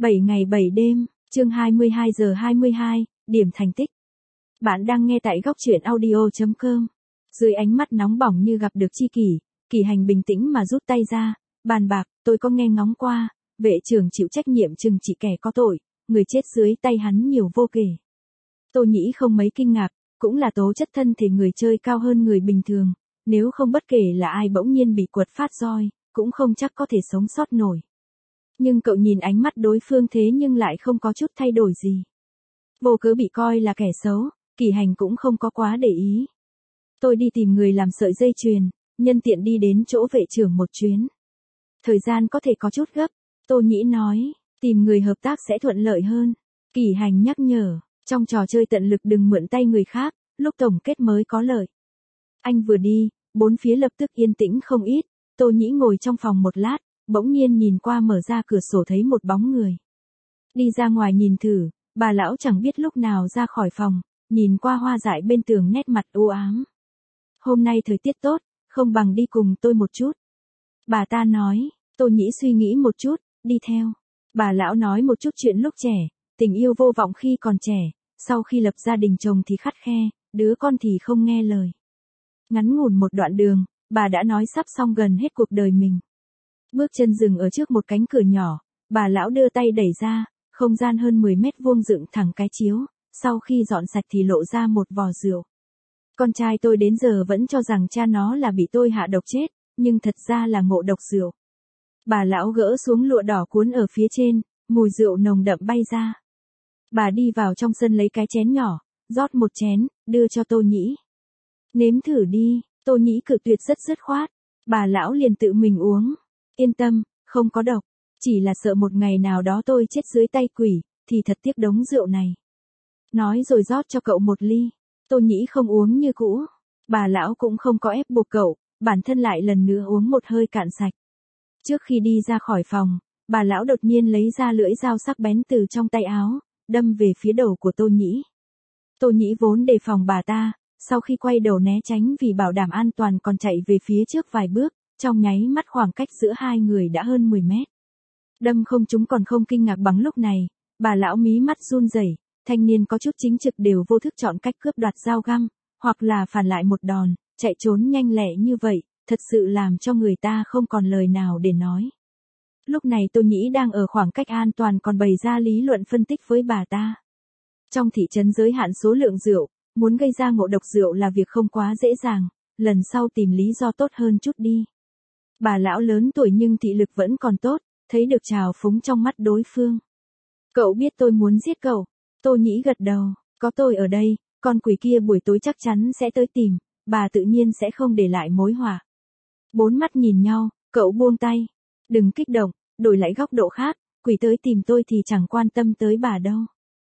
7 ngày 7 đêm, chương 22 giờ 22, điểm thành tích. Bạn đang nghe tại góc truyện audio.com. Dưới ánh mắt nóng bỏng như gặp được tri kỷ, Kỳ Hành bình tĩnh mà rút tay ra, bàn bạc, tôi có nghe ngóng qua, vệ trưởng chịu trách nhiệm trừng trị kẻ có tội, người chết dưới tay hắn nhiều vô kể. Tô Nhĩ không mấy kinh ngạc, cũng là tố chất thân thể người chơi cao hơn người bình thường, nếu không bất kể là ai bỗng nhiên bị quật phát roi, cũng không chắc có thể sống sót nổi. Nhưng cậu nhìn ánh mắt đối phương thế nhưng lại không có chút thay đổi gì. Vô cớ bị coi là kẻ xấu, Kỳ Hành cũng không có quá để ý. Tôi đi tìm người làm sợi dây chuyền, nhân tiện đi đến chỗ vệ trưởng một chuyến. Thời gian có thể có chút gấp, Tô Nhĩ nói, tìm người hợp tác sẽ thuận lợi hơn. Kỳ Hành nhắc nhở, trong trò chơi tận lực đừng mượn tay người khác, lúc tổng kết mới có lợi. Anh vừa đi, bốn phía lập tức yên tĩnh không ít, Tô Nhĩ ngồi trong phòng một lát, bỗng nhiên nhìn qua mở ra cửa sổ thấy một bóng người. Đi ra ngoài nhìn thử, bà lão chẳng biết lúc nào ra khỏi phòng, nhìn qua hoa dại bên tường nét mặt u ám. Hôm nay thời tiết tốt, không bằng đi cùng tôi một chút. Bà ta nói, Tô Nhĩ suy nghĩ một chút, đi theo. Bà lão nói một chút chuyện lúc trẻ, tình yêu vô vọng khi còn trẻ, sau khi lập gia đình chồng thì khắt khe, đứa con thì không nghe lời. Ngắn ngủn một đoạn đường, bà đã nói sắp xong gần hết cuộc đời mình. Bước chân dừng ở trước một cánh cửa nhỏ, bà lão đưa tay đẩy ra, không gian hơn 10 mét vuông dựng thẳng cái chiếu, sau khi dọn sạch thì lộ ra một vò rượu. Con trai tôi đến giờ vẫn cho rằng cha nó là bị tôi hạ độc chết, nhưng thật ra là ngộ độc rượu. Bà lão gỡ xuống lụa đỏ cuốn ở phía trên, mùi rượu nồng đậm bay ra. Bà đi vào trong sân lấy cái chén nhỏ, rót một chén, đưa cho Tô Nhĩ. Nếm thử đi, Tô Nhĩ cự tuyệt rất dứt khoát. Bà lão liền tự mình uống. Yên tâm, không có độc, chỉ là sợ một ngày nào đó tôi chết dưới tay quỷ, thì thật tiếc đống rượu này. Nói rồi rót cho cậu một ly. Tô Nhĩ không uống như cũ. Bà lão cũng không có ép buộc cậu, bản thân lại lần nữa uống một hơi cạn sạch. Trước khi đi ra khỏi phòng, bà lão đột nhiên lấy ra lưỡi dao sắc bén từ trong tay áo, đâm về phía đầu của Tô Nhĩ. Tô Nhĩ vốn đề phòng bà ta, sau khi quay đầu né tránh vì bảo đảm an toàn còn chạy về phía trước vài bước, trong nháy mắt khoảng cách giữa hai người đã hơn 10 mét. Đâm không trúng còn không kinh ngạc bằng lúc này, bà lão mí mắt run rẩy, thanh niên có chút chính trực đều vô thức chọn cách cướp đoạt dao găm, hoặc là phản lại một đòn, chạy trốn nhanh lẹ như vậy, thật sự làm cho người ta không còn lời nào để nói. Lúc này Tô Nhĩ đang ở khoảng cách an toàn còn bày ra lý luận phân tích với bà ta. Trong thị trấn giới hạn số lượng rượu, muốn gây ra ngộ độc rượu là việc không quá dễ dàng, lần sau tìm lý do tốt hơn chút đi. Bà lão lớn tuổi nhưng thị lực vẫn còn tốt, thấy được trào phúng trong mắt đối phương. Cậu biết tôi muốn giết cậu. Tô Nhĩ gật đầu, có tôi ở đây, con quỷ kia buổi tối chắc chắn sẽ tới tìm, bà tự nhiên sẽ không để lại mối họa. Bốn mắt nhìn nhau, cậu buông tay. Đừng kích động, đổi lại góc độ khác, quỷ tới tìm tôi thì chẳng quan tâm tới bà đâu.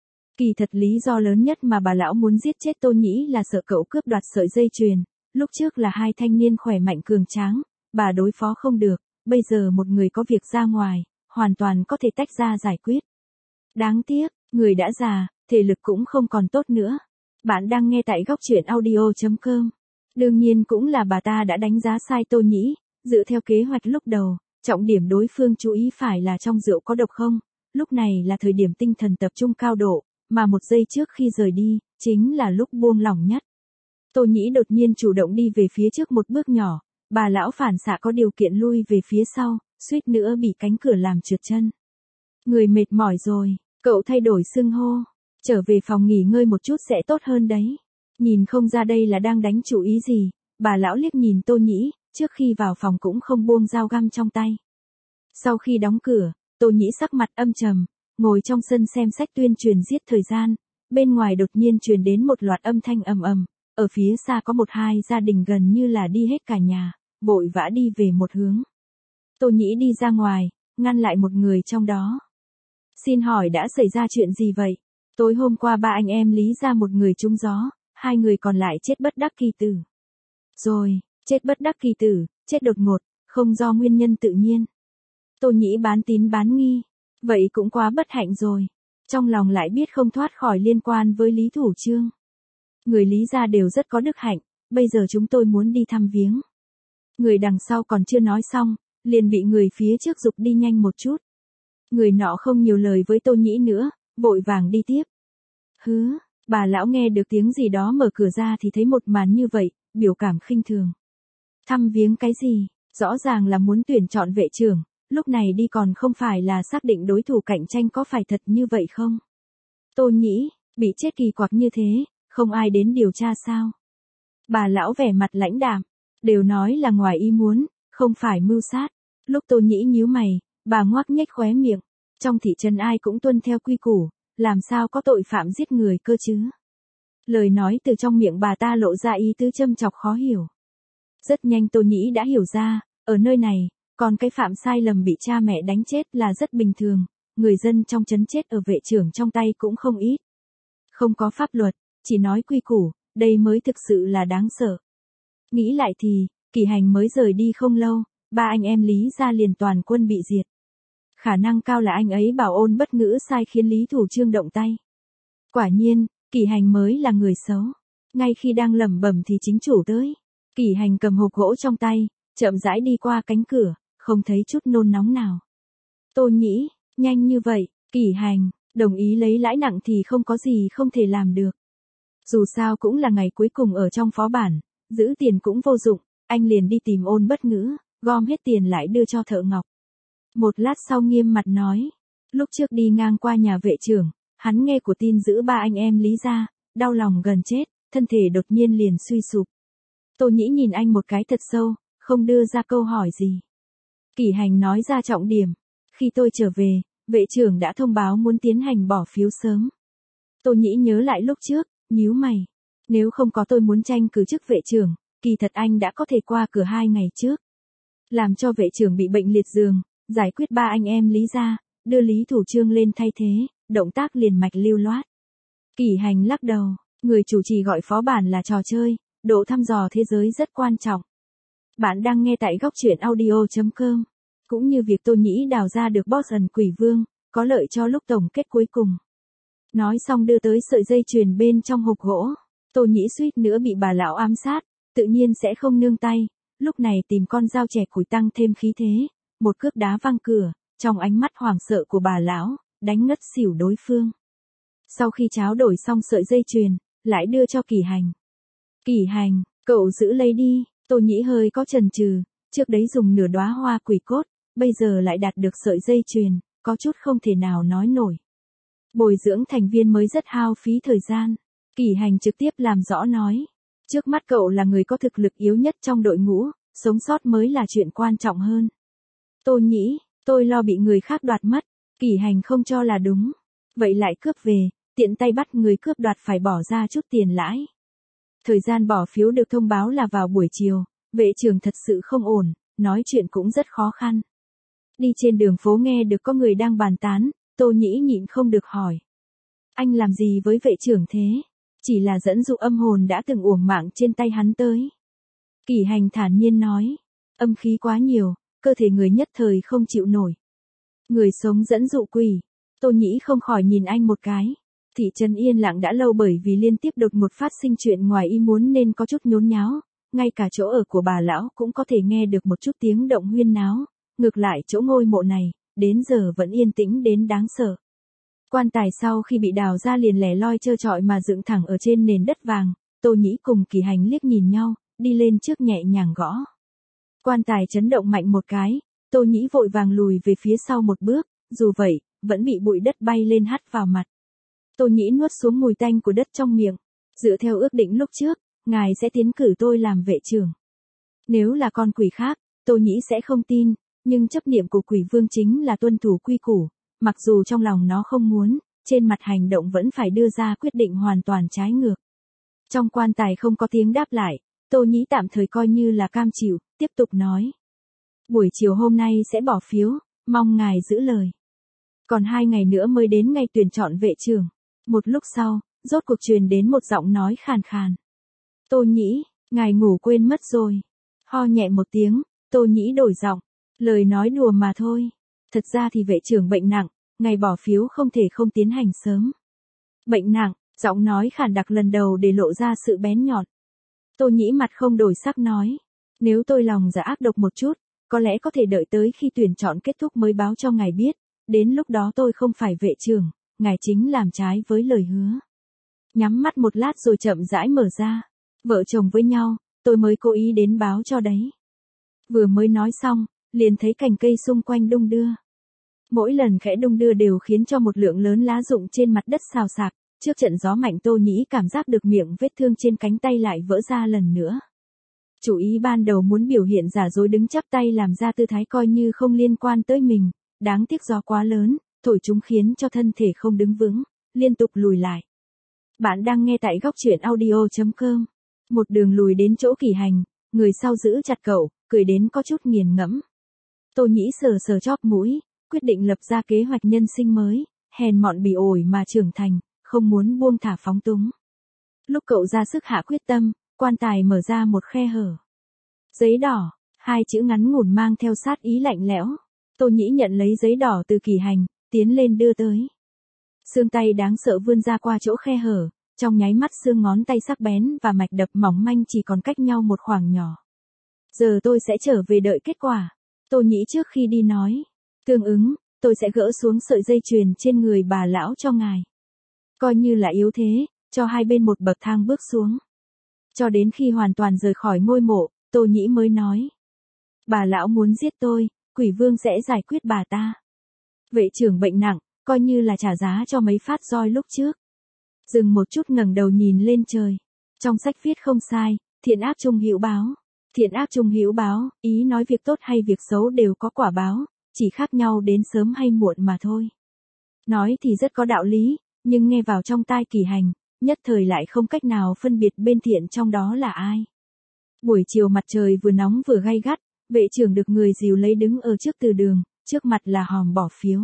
Kỳ thật lý do lớn nhất mà bà lão muốn giết chết Tô Nhĩ là sợ cậu cướp đoạt sợi dây chuyền. Lúc trước là hai thanh niên khỏe mạnh cường tráng, bà đối phó không được, bây giờ một người có việc ra ngoài, hoàn toàn có thể tách ra giải quyết. Đáng tiếc, người đã già, thể lực cũng không còn tốt nữa. Bạn đang nghe tại góc truyện audio.com. Đương nhiên cũng là bà ta đã đánh giá sai Tô Nhĩ, dựa theo kế hoạch lúc đầu, trọng điểm đối phương chú ý phải là trong rượu có độc không, lúc này là thời điểm tinh thần tập trung cao độ, mà một giây trước khi rời đi, chính là lúc buông lỏng nhất. Tô Nhĩ đột nhiên chủ động đi về phía trước một bước nhỏ, bà lão phản xạ có điều kiện lui về phía sau, suýt nữa bị cánh cửa làm trượt chân. Người mệt mỏi rồi, cậu thay đổi xưng hô, trở về phòng nghỉ ngơi một chút sẽ tốt hơn đấy. Nhìn không ra đây là đang đánh chủ ý gì, bà lão liếc nhìn Tô Nhĩ, trước khi vào phòng cũng không buông dao găm trong tay. Sau khi đóng cửa, Tô Nhĩ sắc mặt âm trầm, ngồi trong sân xem sách tuyên truyền giết thời gian, bên ngoài đột nhiên truyền đến một loạt âm thanh ầm ầm, ở phía xa có một hai gia đình gần như là đi hết cả nhà, vội vã đi về một hướng. Tô Nhĩ đi ra ngoài, ngăn lại một người trong đó. Xin hỏi đã xảy ra chuyện gì vậy? Tối hôm qua ba anh em Lý ra một người trúng gió, hai người còn lại chết bất đắc kỳ tử. Rồi, chết bất đắc kỳ tử, chết đột ngột, không do nguyên nhân tự nhiên. Tô Nhĩ bán tín bán nghi, vậy cũng quá bất hạnh rồi. Trong lòng lại biết không thoát khỏi liên quan với Lý Thủ Trương. Người Lý gia đều rất có đức hạnh, bây giờ chúng tôi muốn đi thăm viếng. Người đằng sau còn chưa nói xong, liền bị người phía trước giục đi nhanh một chút. Người nọ không nhiều lời với Tô Nhĩ nữa, vội vàng đi tiếp. Hứ, bà lão nghe được tiếng gì đó mở cửa ra thì thấy một màn như vậy, biểu cảm khinh thường. Thăm viếng cái gì, rõ ràng là muốn tuyển chọn vệ trưởng, lúc này đi còn không phải là xác định đối thủ cạnh tranh, có phải thật như vậy không? Tô Nhĩ, bị chết kỳ quặc như thế, không ai đến điều tra sao? Bà lão vẻ mặt lãnh đạm, đều nói là ngoài ý muốn, không phải mưu sát. Lúc Tô Nhĩ nhíu mày, bà ngoác nhếch khóe miệng, trong thị trấn ai cũng tuân theo quy củ, làm sao có tội phạm giết người cơ chứ? Lời nói từ trong miệng bà ta lộ ra ý tứ châm chọc khó hiểu. Rất nhanh Tô Nhĩ đã hiểu ra, ở nơi này, còn cái phạm sai lầm bị cha mẹ đánh chết là rất bình thường, người dân trong trấn chết ở vệ trưởng trong tay cũng không ít. Không có pháp luật, chỉ nói quy củ, đây mới thực sự là đáng sợ. Nghĩ lại thì, Kỷ Hành mới rời đi không lâu, ba anh em Lý gia liền toàn quân bị diệt. Khả năng cao là anh ấy bảo Ôn Bất Ngữ sai khiến Lý Thủ Trương động tay. Quả nhiên, Kỷ Hành mới là người xấu. Ngay khi đang lẩm bẩm thì chính chủ tới. Kỷ Hành cầm hộp gỗ trong tay, chậm rãi đi qua cánh cửa, không thấy chút nôn nóng nào. Tô Nhĩ, nhanh như vậy, Kỷ Hành, đồng ý lấy lãi nặng thì không có gì không thể làm được. Dù sao cũng là ngày cuối cùng ở trong phó bản, giữ tiền cũng vô dụng, anh liền đi tìm Ôn Bất Ngữ, gom hết tiền lại đưa cho thợ ngọc. Một lát sau nghiêm mặt nói, lúc trước đi ngang qua nhà vệ trưởng, hắn nghe của tin giữ ba anh em Lý gia, đau lòng gần chết, thân thể đột nhiên liền suy sụp. Tô Nhĩ nhìn anh một cái thật sâu, không đưa ra câu hỏi gì. Kỷ Hành nói ra trọng điểm, khi tôi trở về, vệ trưởng đã thông báo muốn tiến hành bỏ phiếu sớm. Tô Nhĩ nhớ lại lúc trước, nhíu mày. Nếu không có tôi muốn tranh cử chức vệ trưởng, kỳ thật anh đã có thể qua cửa 2 ngày trước. Làm cho vệ trưởng bị bệnh liệt giường, giải quyết ba anh em Lý gia, đưa Lý Thủ Trương lên thay thế, động tác liền mạch lưu loát. Kỷ Hành lắc đầu, người chủ trì gọi phó bản là trò chơi, độ thăm dò thế giới rất quan trọng. Bạn đang nghe tại góc truyện audio.com. Cũng như việc Tô Nhĩ đào ra được boss ẩn quỷ vương, có lợi cho lúc tổng kết cuối cùng. Nói xong đưa tới sợi dây chuyền bên trong hộp gỗ. Tô Nhĩ suýt nữa bị bà lão ám sát, tự nhiên sẽ không nương tay. Lúc này tìm con dao chẻ củi tăng thêm khí thế, một cước đá văng cửa, trong ánh mắt hoảng sợ của bà lão, đánh ngất xỉu đối phương. Sau khi tráo đổi xong sợi dây chuyền, lại đưa cho Kỷ Hành. Kỷ Hành, cậu giữ lấy đi. Tô Nhĩ hơi có chần chừ, trước đấy dùng nửa đóa hoa quỷ cốt, bây giờ lại đạt được sợi dây chuyền, có chút không thể nào nói nổi. Bồi dưỡng thành viên mới rất hao phí thời gian. Kỷ Hành trực tiếp làm rõ nói. Trước mắt cậu là người có thực lực yếu nhất trong đội ngũ, sống sót mới là chuyện quan trọng hơn. Tô Nhĩ, tôi lo bị người khác đoạt mất. Kỷ Hành không cho là đúng. Vậy lại cướp về, tiện tay bắt người cướp đoạt phải bỏ ra chút tiền lãi. Thời gian bỏ phiếu được thông báo là vào buổi chiều, vệ trưởng thật sự không ổn, nói chuyện cũng rất khó khăn. Đi trên đường phố nghe được có người đang bàn tán, Tô Nhĩ nhịn không được hỏi. Anh làm gì với vệ trưởng thế? Chỉ là dẫn dụ âm hồn đã từng uổng mạng trên tay hắn tới. Kỷ Hành thản nhiên nói, âm khí quá nhiều, cơ thể người nhất thời không chịu nổi. Người sống dẫn dụ quỷ. Tô Nhĩ không khỏi nhìn anh một cái. Thị trấn yên lặng đã lâu bởi vì liên tiếp đột ngột phát sinh chuyện ngoài ý muốn nên có chút nhốn nháo, ngay cả chỗ ở của bà lão cũng có thể nghe được một chút tiếng động huyên náo, ngược lại chỗ ngôi mộ này, đến giờ vẫn yên tĩnh đến đáng sợ. Quan tài sau khi bị đào ra liền lẻ loi trơ trọi mà dựng thẳng ở trên nền đất vàng, Tô Nhĩ cùng Kỷ Hành liếc nhìn nhau, đi lên trước nhẹ nhàng gõ. Quan tài chấn động mạnh một cái, Tô Nhĩ vội vàng lùi về phía sau một bước, dù vậy, vẫn bị bụi đất bay lên hắt vào mặt. Tô Nhĩ nuốt xuống mùi tanh của đất trong miệng. Dựa theo ước định lúc trước, ngài sẽ tiến cử tôi làm vệ trưởng. Nếu là con quỷ khác, Tô Nhĩ sẽ không tin, nhưng chấp niệm của quỷ vương chính là tuân thủ quy củ, mặc dù trong lòng nó không muốn, trên mặt hành động vẫn phải đưa ra quyết định hoàn toàn trái ngược. Trong quan tài không có tiếng đáp lại, Tô Nhĩ tạm thời coi như là cam chịu, tiếp tục nói. Buổi chiều hôm nay sẽ bỏ phiếu, mong ngài giữ lời. Còn 2 ngày nữa mới đến ngày tuyển chọn vệ trưởng. Một lúc sau, rốt cuộc truyền đến một giọng nói khàn khàn. Tô Nhĩ, ngài ngủ quên mất rồi. Ho nhẹ một tiếng, Tô Nhĩ đổi giọng. Lời nói đùa mà thôi. Thật ra thì vệ trưởng bệnh nặng, ngày bỏ phiếu không thể không tiến hành sớm. Bệnh nặng, giọng nói khàn đặc lần đầu để lộ ra sự bén nhọn. Tô Nhĩ mặt không đổi sắc nói. Nếu tôi lòng dạ ác độc một chút, có lẽ có thể đợi tới khi tuyển chọn kết thúc mới báo cho ngài biết, đến lúc đó tôi không phải vệ trưởng, ngài chính làm trái với lời hứa. Nhắm mắt một lát rồi chậm rãi mở ra. Vợ chồng với nhau, tôi mới cố ý đến báo cho đấy. Vừa mới nói xong, liền thấy cành cây xung quanh đung đưa. Mỗi lần khẽ đung đưa đều khiến cho một lượng lớn lá rụng trên mặt đất xào xạc. Trước trận gió mạnh Tô Nhĩ cảm giác được miệng vết thương trên cánh tay lại vỡ ra lần nữa. Chủ ý ban đầu muốn biểu hiện giả dối đứng chắp tay làm ra tư thái coi như không liên quan tới mình, đáng tiếc gió quá lớn, thổi chúng khiến cho thân thể không đứng vững, liên tục lùi lại. Bạn đang nghe tại góc truyện audio.com. Một đường lùi đến chỗ Kỳ Hành, người sau giữ chặt cậu, cười đến có chút nghiền ngẫm. Tô Nhĩ sờ sờ chóp mũi, quyết định lập ra kế hoạch nhân sinh mới, hèn mọn bỉ ổi mà trưởng thành, không muốn buông thả phóng túng. Lúc cậu ra sức hạ quyết tâm, quan tài mở ra một khe hở. Giấy đỏ, hai chữ ngắn ngủn mang theo sát ý lạnh lẽo. Tô Nhĩ nhận lấy giấy đỏ từ Kỳ Hành, tiến lên đưa tới. Xương tay đáng sợ vươn ra qua chỗ khe hở, trong nháy mắt xương ngón tay sắc bén và mạch đập mỏng manh chỉ còn cách nhau một khoảng nhỏ. Giờ tôi sẽ trở về đợi kết quả. Tô Nhĩ trước khi đi nói. Tương ứng, tôi sẽ gỡ xuống sợi dây chuyền trên người bà lão cho ngài. Coi như là yếu thế, cho hai bên một bậc thang bước xuống. Cho đến khi hoàn toàn rời khỏi ngôi mộ, Tô Nhĩ mới nói. Bà lão muốn giết tôi, quỷ vương sẽ giải quyết bà ta. Vệ trưởng bệnh nặng, coi như là trả giá cho mấy phát roi lúc trước. Dừng một chút ngẩng đầu nhìn lên trời. Trong sách viết không sai, thiện ác chung hữu báo. Thiện ác chung hữu báo, ý nói việc tốt hay việc xấu đều có quả báo, chỉ khác nhau đến sớm hay muộn mà thôi. Nói thì rất có đạo lý, nhưng nghe vào trong tai Kỳ Hành, nhất thời lại không cách nào phân biệt bên thiện trong đó là ai. Buổi chiều mặt trời vừa nóng vừa gay gắt, vệ trưởng được người dìu lấy đứng ở trước từ đường, trước mặt là hòm bỏ phiếu.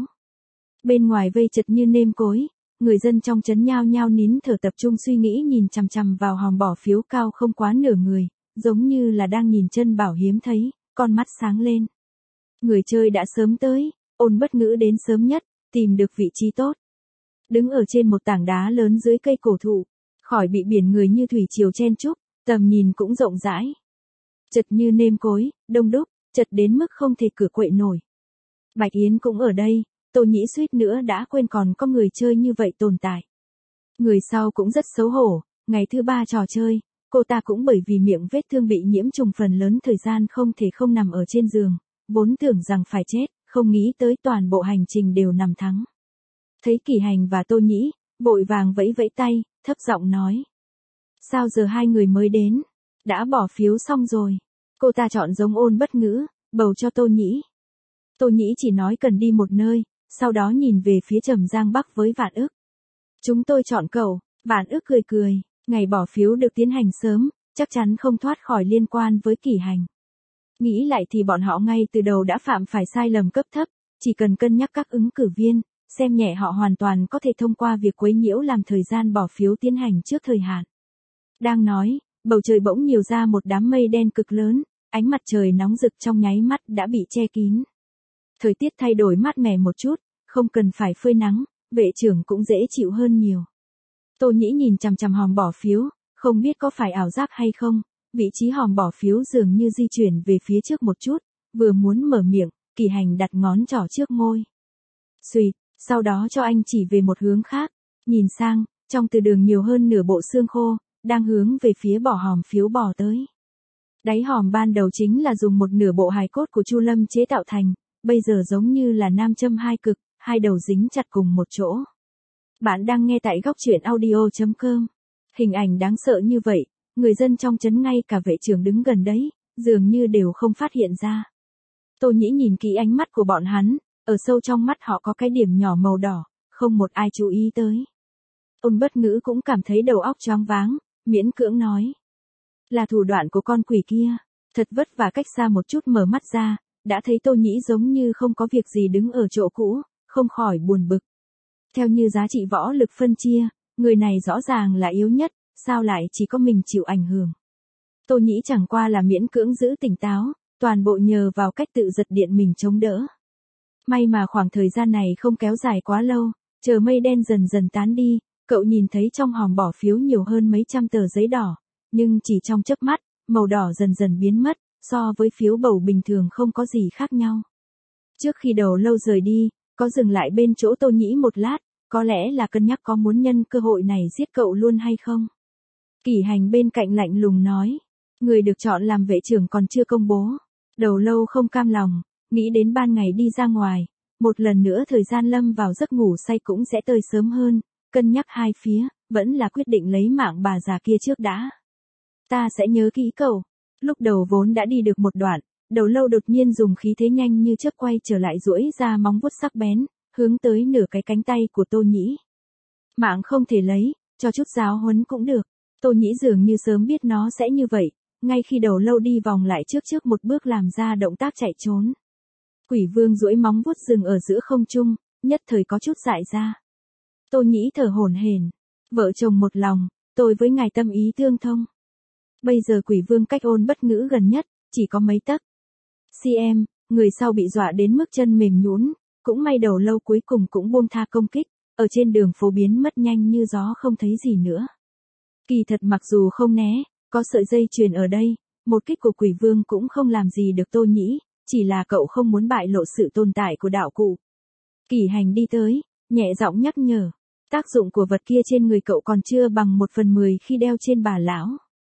Bên ngoài vây chật như nêm cối, người dân trong trấn nhao nhao nín thở tập trung suy nghĩ nhìn chằm chằm vào hòm bỏ phiếu cao không quá nửa người, giống như là đang nhìn chân bảo hiếm thấy, con mắt sáng lên. Người chơi đã sớm tới, Ôn Bất Ngữ đến sớm nhất, tìm được vị trí tốt. Đứng ở trên một tảng đá lớn dưới cây cổ thụ, khỏi bị biển người như thủy triều chen chúc, tầm nhìn cũng rộng rãi. Chật như nêm cối, đông đúc, chật đến mức không thể cửa quậy nổi. Bạch Yến cũng ở đây, Tô Nhĩ suýt nữa đã quên còn có người chơi như vậy tồn tại. Người sau cũng rất xấu hổ, ngày thứ 3 trò chơi, cô ta cũng bởi vì miệng vết thương bị nhiễm trùng phần lớn thời gian không thể không nằm ở trên giường, vốn tưởng rằng phải chết, không nghĩ tới toàn bộ hành trình đều nằm thắng. Thấy Kỳ Hành và Tô Nhĩ, vội vàng vẫy vẫy tay, thấp giọng nói. Sao giờ hai người mới đến? Đã bỏ phiếu xong rồi. Cô ta chọn giống Ôn Bất Ngữ, bầu cho Tô Nhĩ. Tô Nhĩ chỉ nói cần đi một nơi, sau đó nhìn về phía Trầm Giang Bắc với Vạn Ức. Chúng tôi chọn cậu. Vạn Ức cười cười, ngày bỏ phiếu được tiến hành sớm, chắc chắn không thoát khỏi liên quan với Kỳ Hành. Nghĩ lại thì bọn họ ngay từ đầu đã phạm phải sai lầm cấp thấp, chỉ cần cân nhắc các ứng cử viên, xem nhẹ họ hoàn toàn có thể thông qua việc quấy nhiễu làm thời gian bỏ phiếu tiến hành trước thời hạn. Đang nói, bầu trời bỗng nhiều ra một đám mây đen cực lớn, ánh mặt trời nóng rực trong nháy mắt đã bị che kín. Thời tiết thay đổi mát mẻ một chút, không cần phải phơi nắng, vệ trưởng cũng dễ chịu hơn nhiều. Tô Nhĩ nhìn chằm chằm hòm bỏ phiếu, không biết có phải ảo giác hay không, vị trí hòm bỏ phiếu dường như di chuyển về phía trước một chút, vừa muốn mở miệng, Kỳ Hành đặt ngón trỏ trước môi. Xuỵt, sau đó cho anh chỉ về một hướng khác, nhìn sang, trong từ đường nhiều hơn nửa bộ xương khô, đang hướng về phía bỏ hòm phiếu bỏ tới. Đáy hòm ban đầu chính là dùng một nửa bộ hài cốt của Chu Lâm chế tạo thành, bây giờ giống như là nam châm hai cực, hai đầu dính chặt cùng một chỗ. Bạn đang nghe tại góc truyện audio.com. Hình ảnh đáng sợ như vậy, người dân trong trấn ngay cả vệ trưởng đứng gần đấy, dường như đều không phát hiện ra. Tô Nhĩ nhìn kỹ ánh mắt của bọn hắn, ở sâu trong mắt họ có cái điểm nhỏ màu đỏ, không một ai chú ý tới. Ôn Bất Ngữ cũng cảm thấy đầu óc choáng váng, miễn cưỡng nói. Là thủ đoạn của con quỷ kia, thật vất vả cách xa một chút mở mắt ra, đã thấy Tô Nhĩ giống như không có việc gì đứng ở chỗ cũ, không khỏi buồn bực. Theo như giá trị võ lực phân chia, người này rõ ràng là yếu nhất, sao lại chỉ có mình chịu ảnh hưởng. Tô Nhĩ chẳng qua là miễn cưỡng giữ tỉnh táo, toàn bộ nhờ vào cách tự giật điện mình chống đỡ. May mà khoảng thời gian này không kéo dài quá lâu, chờ mây đen dần dần tán đi, cậu nhìn thấy trong hòm bỏ phiếu nhiều hơn mấy trăm tờ giấy đỏ, nhưng chỉ trong chớp mắt, màu đỏ dần dần biến mất, so với phiếu bầu bình thường không có gì khác nhau. Trước khi đầu lâu rời đi, có dừng lại bên chỗ Tô Nhĩ một lát, có lẽ là cân nhắc có muốn nhân cơ hội này giết cậu luôn hay không. Kỷ Hành bên cạnh lạnh lùng nói, người được chọn làm vệ trưởng còn chưa công bố. Đầu Lâu không cam lòng, nghĩ đến ban ngày đi ra ngoài, một lần nữa thời gian lâm vào giấc ngủ say cũng sẽ tới sớm hơn, cân nhắc hai phía, vẫn là quyết định lấy mạng bà già kia trước đã. Ta sẽ nhớ kỹ cậu. Lúc đầu vốn đã đi được một đoạn, Đầu Lâu đột nhiên dùng khí thế nhanh như chớp quay trở lại duỗi ra móng vuốt sắc bén, hướng tới nửa cái cánh tay của Tô Nhĩ. Mạng không thể lấy, cho chút giáo huấn cũng được. Tô Nhĩ dường như sớm biết nó sẽ như vậy, ngay khi Đầu Lâu đi vòng lại trước một bước làm ra động tác chạy trốn. Quỷ Vương duỗi móng vuốt dừng ở giữa không trung, nhất thời có chút dại ra. Tô Nhĩ thở hổn hển, vợ chồng một lòng, tôi với ngài tâm ý tương thông. Bây giờ Quỷ Vương cách Ôn Bất Ngữ gần nhất, chỉ có mấy tấc. CM, người sau bị dọa đến mức chân mềm nhũn, cũng may Đầu Lâu cuối cùng cũng buông tha công kích, ở trên đường phố biến mất nhanh như gió không thấy gì nữa. Kỳ thật mặc dù không né, có sợi dây chuyền ở đây, một kích của Quỷ Vương cũng không làm gì được Tô Nhĩ, chỉ là cậu không muốn bại lộ sự tồn tại của đạo cụ. Kỷ Hành đi tới, nhẹ giọng nhắc nhở, tác dụng của vật kia trên người cậu còn chưa bằng 1/10 khi đeo trên bà lão.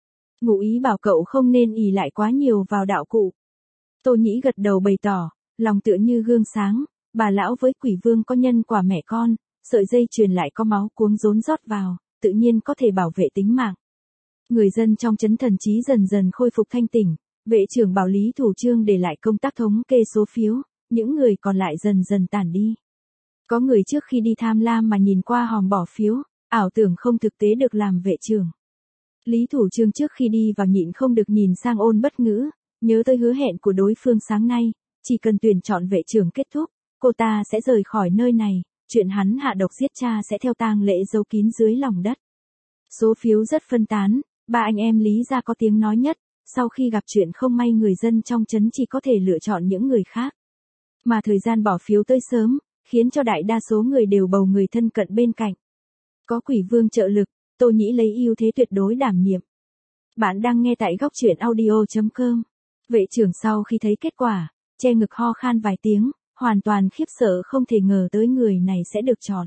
Ngụ ý bảo cậu không nên ỷ lại quá nhiều vào đạo cụ. Tô Nhĩ gật đầu bày tỏ, lòng tựa như gương sáng, bà lão với Quỷ Vương có nhân quả mẹ con, sợi dây chuyền lại có máu cuống rốn rót vào, tự nhiên có thể bảo vệ tính mạng. Người dân trong trấn thần trí dần dần khôi phục thanh tỉnh, vệ trưởng bảo Lý Thủ Trương để lại công tác thống kê số phiếu, những người còn lại dần dần tản đi. Có người trước khi đi tham lam mà nhìn qua hòm bỏ phiếu, ảo tưởng không thực tế được làm vệ trưởng. Lý Thủ Trương trước khi đi vào nhịn không được nhìn sang Ôn Bất Ngữ, nhớ tới hứa hẹn của đối phương sáng nay, chỉ cần tuyển chọn vệ trưởng kết thúc, cô ta sẽ rời khỏi nơi này, chuyện hắn hạ độc giết cha sẽ theo tang lễ giấu kín dưới lòng đất. Số phiếu rất phân tán, ba anh em Lý gia có tiếng nói nhất, sau khi gặp chuyện không may người dân trong trấn chỉ có thể lựa chọn những người khác. Mà thời gian bỏ phiếu tới sớm, khiến cho đại đa số người đều bầu người thân cận bên cạnh. Có Quỷ Vương trợ lực, Tô Nhĩ lấy ưu thế tuyệt đối đảm nhiệm. Bạn đang nghe tại góc truyện audio.com. Vệ trưởng sau khi thấy kết quả, che ngực ho khan vài tiếng, hoàn toàn khiếp sợ không thể ngờ tới người này sẽ được chọn.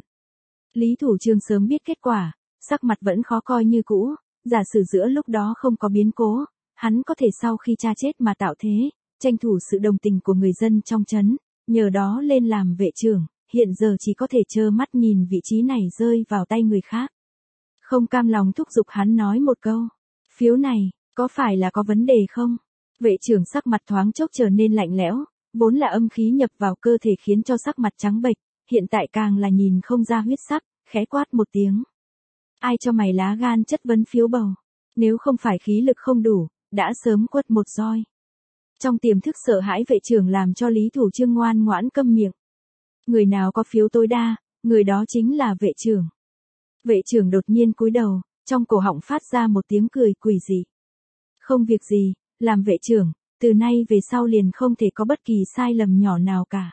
Lý Thủ Trương sớm biết kết quả, sắc mặt vẫn khó coi như cũ, giả sử giữa lúc đó không có biến cố, hắn có thể sau khi cha chết mà tạo thế, tranh thủ sự đồng tình của người dân trong trấn, nhờ đó lên làm vệ trưởng, hiện giờ chỉ có thể trơ mắt nhìn vị trí này rơi vào tay người khác. Không cam lòng thúc giục hắn nói một câu, phiếu này, có phải là có vấn đề không? Vệ trưởng sắc mặt thoáng chốc trở nên lạnh lẽo, vốn là âm khí nhập vào cơ thể khiến cho sắc mặt trắng bệch, hiện tại càng là nhìn không ra huyết sắc, khẽ quát một tiếng. Ai cho mày lá gan chất vấn phiếu bầu? Nếu không phải khí lực không đủ, đã sớm quất một roi. Trong tiềm thức sợ hãi vệ trưởng làm cho Lý Thủ Trương ngoan ngoãn câm miệng. Người nào có phiếu tối đa, người đó chính là vệ trưởng. Vệ trưởng đột nhiên cúi đầu, trong cổ họng phát ra một tiếng cười quỷ dị. Không việc gì, làm vệ trưởng, từ nay về sau liền không thể có bất kỳ sai lầm nhỏ nào cả.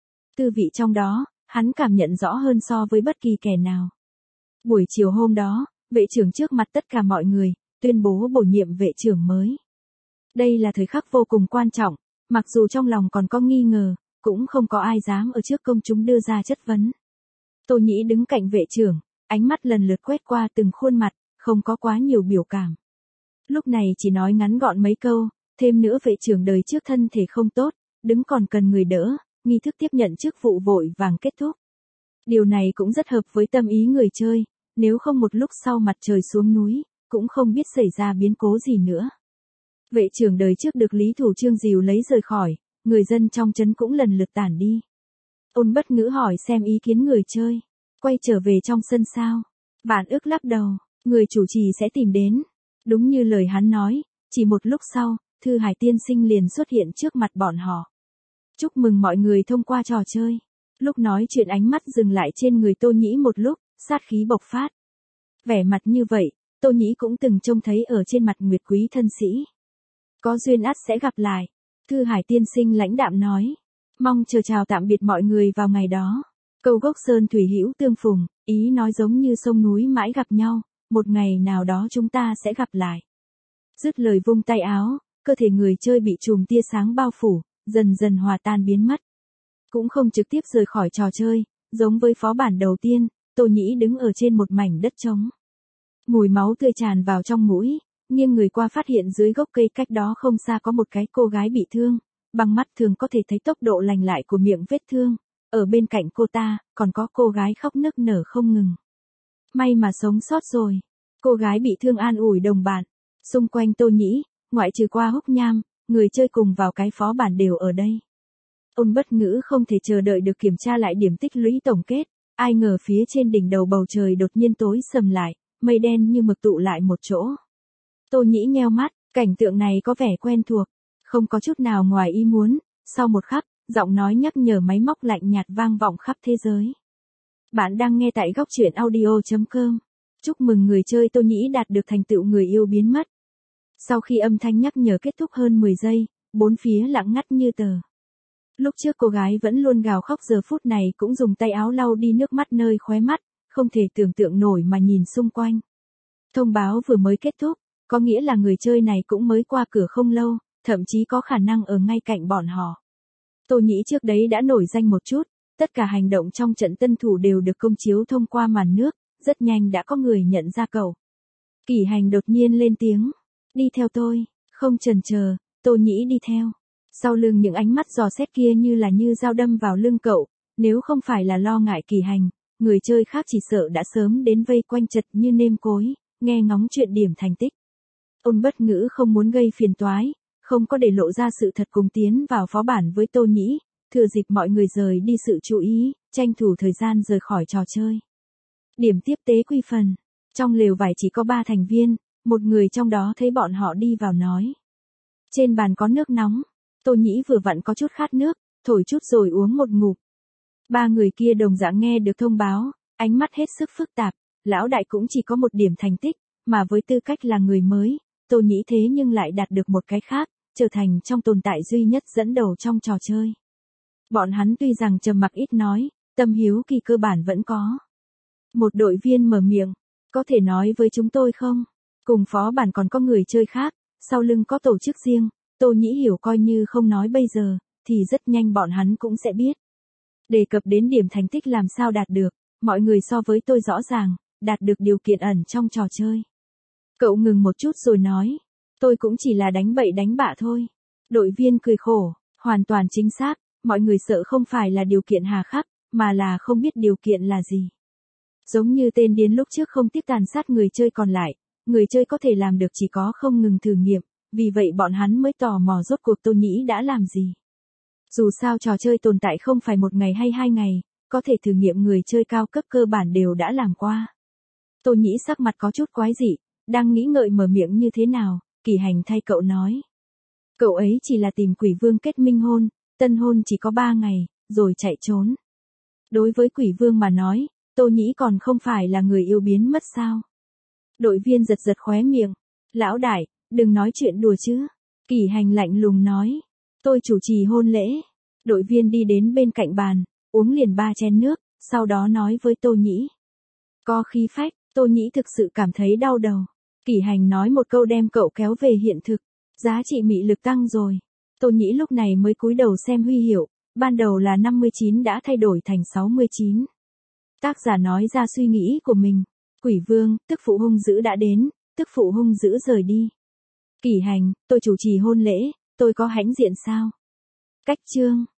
Tư vị trong đó, hắn cảm nhận rõ hơn so với bất kỳ kẻ nào. Buổi chiều hôm đó, vệ trưởng trước mặt tất cả mọi người, tuyên bố bổ nhiệm vệ trưởng mới. Đây là thời khắc vô cùng quan trọng, mặc dù trong lòng còn có nghi ngờ, cũng không có ai dám ở trước công chúng đưa ra chất vấn. Tô Nhĩ đứng cạnh vệ trưởng, ánh mắt lần lượt quét qua từng khuôn mặt, không có quá nhiều biểu cảm. Lúc này chỉ nói ngắn gọn mấy câu, thêm nữa vệ trưởng đời trước thân thể không tốt, đứng còn cần người đỡ, nghi thức tiếp nhận chức vụ vội vàng kết thúc. Điều này cũng rất hợp với tâm ý người chơi, nếu không một lúc sau mặt trời xuống núi, cũng không biết xảy ra biến cố gì nữa. Vệ trưởng đời trước được Lý Thủ Trương dìu lấy rời khỏi, người dân trong trấn cũng lần lượt tản đi. Ôn Bất Ngữ hỏi xem ý kiến người chơi, quay trở về trong sân sao. Vạn Ức lắc đầu, người chủ trì sẽ tìm đến. Đúng như lời hắn nói, chỉ một lúc sau, Thư Hải tiên sinh liền xuất hiện trước mặt bọn họ. Chúc mừng mọi người thông qua trò chơi. Lúc nói chuyện ánh mắt dừng lại trên người Tô Nhĩ một lúc, sát khí bộc phát. Vẻ mặt như vậy, Tô Nhĩ cũng từng trông thấy ở trên mặt Nguyệt Quý thân sĩ. Có duyên ắt sẽ gặp lại. Thư Hải tiên sinh lãnh đạm nói. Mong chờ chào tạm biệt mọi người vào ngày đó. Câu gốc sơn thủy hữu tương phùng, ý nói giống như sông núi mãi gặp nhau, một ngày nào đó chúng ta sẽ gặp lại. Dứt lời vung tay áo, cơ thể người chơi bị chùm tia sáng bao phủ, dần dần hòa tan biến mất. cũng không trực tiếp rời khỏi trò chơi, giống với phó bản đầu tiên, Tô Nhĩ đứng ở trên một mảnh đất trống. Mùi máu tươi tràn vào trong mũi, nghiêng người qua phát hiện dưới gốc cây cách đó không xa có một cái cô gái bị thương, bằng mắt thường có thể thấy tốc độ lành lại của miệng vết thương, ở bên cạnh cô ta, còn có cô gái khóc nức nở không ngừng. May mà sống sót rồi. Cô gái bị thương an ủi đồng bạn. Xung quanh Tô Nhĩ, ngoại trừ qua Húc Nham, người chơi cùng vào cái phó bản đều ở đây. Ôn Bất Ngữ không thể chờ đợi được kiểm tra lại điểm tích lũy tổng kết, ai ngờ phía trên đỉnh đầu bầu trời đột nhiên tối sầm lại, mây đen như mực tụ lại một chỗ. Tô Nhĩ nheo mắt, cảnh tượng này có vẻ quen thuộc, không có chút nào ngoài ý muốn, sau một khắc, giọng nói nhắc nhở máy móc lạnh nhạt vang vọng khắp thế giới. Bạn đang nghe tại góc truyện audio.com. Chúc mừng người chơi Tô Nhĩ đạt được thành tựu người yêu biến mất. Sau khi âm thanh nhắc nhở kết thúc hơn 10 giây, bốn phía lặng ngắt như tờ. Lúc trước cô gái vẫn luôn gào khóc giờ phút này cũng dùng tay áo lau đi nước mắt nơi khóe mắt, không thể tưởng tượng nổi mà nhìn xung quanh. Thông báo vừa mới kết thúc, có nghĩa là người chơi này cũng mới qua cửa không lâu, thậm chí có khả năng ở ngay cạnh bọn họ. Tô Nhĩ trước đấy đã nổi danh một chút, tất cả hành động trong trận tân thủ đều được công chiếu thông qua màn nước, rất nhanh đã có người nhận ra cậu. Kỷ Hành đột nhiên lên tiếng, đi theo tôi, không chần chờ, Tô Nhĩ đi theo. Sau lưng những ánh mắt dò xét kia như dao đâm vào lưng cậu, nếu không phải là lo ngại Kỷ Hành, người chơi khác chỉ sợ đã sớm đến vây quanh chật như nêm cối, nghe ngóng chuyện điểm thành tích. Ôn Bất Ngữ không muốn gây phiền toái, không có để lộ ra sự thật cùng tiến vào phó bản với Tô Nhĩ, thừa dịp mọi người rời đi sự chú ý, tranh thủ thời gian rời khỏi trò chơi. Điểm tiếp tế quy phần. Trong lều vải chỉ có 3 thành viên, một người trong đó thấy bọn họ đi vào nói. Trên bàn có nước nóng, Tô Nhĩ vừa vặn có chút khát nước, thổi chút rồi uống một ngụm. 3 người kia đồng dạng nghe được thông báo, ánh mắt hết sức phức tạp, lão đại cũng chỉ có một điểm thành tích, mà với tư cách là người mới, Tô Nhĩ thế nhưng lại đạt được một cái khác, trở thành trong tồn tại duy nhất dẫn đầu trong trò chơi. Bọn hắn tuy rằng trầm mặc ít nói, tâm hiếu kỳ cơ bản vẫn có. Một đội viên mở miệng, có thể nói với chúng tôi không? Cùng phó bản còn có người chơi khác, sau lưng có tổ chức riêng, Tô Nhĩ hiểu coi như không nói bây giờ, thì rất nhanh bọn hắn cũng sẽ biết. Đề cập đến điểm thành tích làm sao đạt được, mọi người so với tôi rõ ràng, đạt được điều kiện ẩn trong trò chơi. Cậu ngừng một chút rồi nói, tôi cũng chỉ là đánh bậy đánh bạ thôi. Đội viên cười khổ, hoàn toàn chính xác, mọi người sợ không phải là điều kiện hà khắc, mà là không biết điều kiện là gì. Giống như tên điên lúc trước không tiếc tàn sát người chơi còn lại, người chơi có thể làm được chỉ có không ngừng thử nghiệm, vì vậy bọn hắn mới tò mò rốt cuộc Tô Nhĩ đã làm gì. Dù sao trò chơi tồn tại không phải một ngày hay 2 ngày, có thể thử nghiệm người chơi cao cấp cơ bản đều đã làm qua. Tô Nhĩ sắc mặt có chút quái dị, đang nghĩ ngợi mở miệng như thế nào, Kỷ Hành thay cậu nói. Cậu ấy chỉ là tìm Quỷ Vương kết minh hôn, tân hôn chỉ có 3 ngày, rồi chạy trốn. Đối với Quỷ Vương mà nói, Tô Nhĩ còn không phải là người yêu biến mất sao? Đội viên giật giật khóe miệng. Lão đại, đừng nói chuyện đùa chứ. Kỷ Hành lạnh lùng nói. Tôi chủ trì hôn lễ. Đội viên đi đến bên cạnh bàn, uống liền 3 chén nước, sau đó nói với Tô Nhĩ. Có khí phách, Tô Nhĩ thực sự cảm thấy đau đầu. Kỷ Hành nói một câu đem cậu kéo về hiện thực. Giá trị mị lực tăng rồi. Tô Nhĩ lúc này mới cúi đầu xem huy hiệu, ban đầu là 59 đã thay đổi thành 69. Tác giả nói ra suy nghĩ của mình. Quỷ Vương, tức phụ hung dữ đã đến, tức phụ hung dữ rời đi. Kỷ Hành, tôi chủ trì hôn lễ, tôi có hãnh diện sao? Cách chương.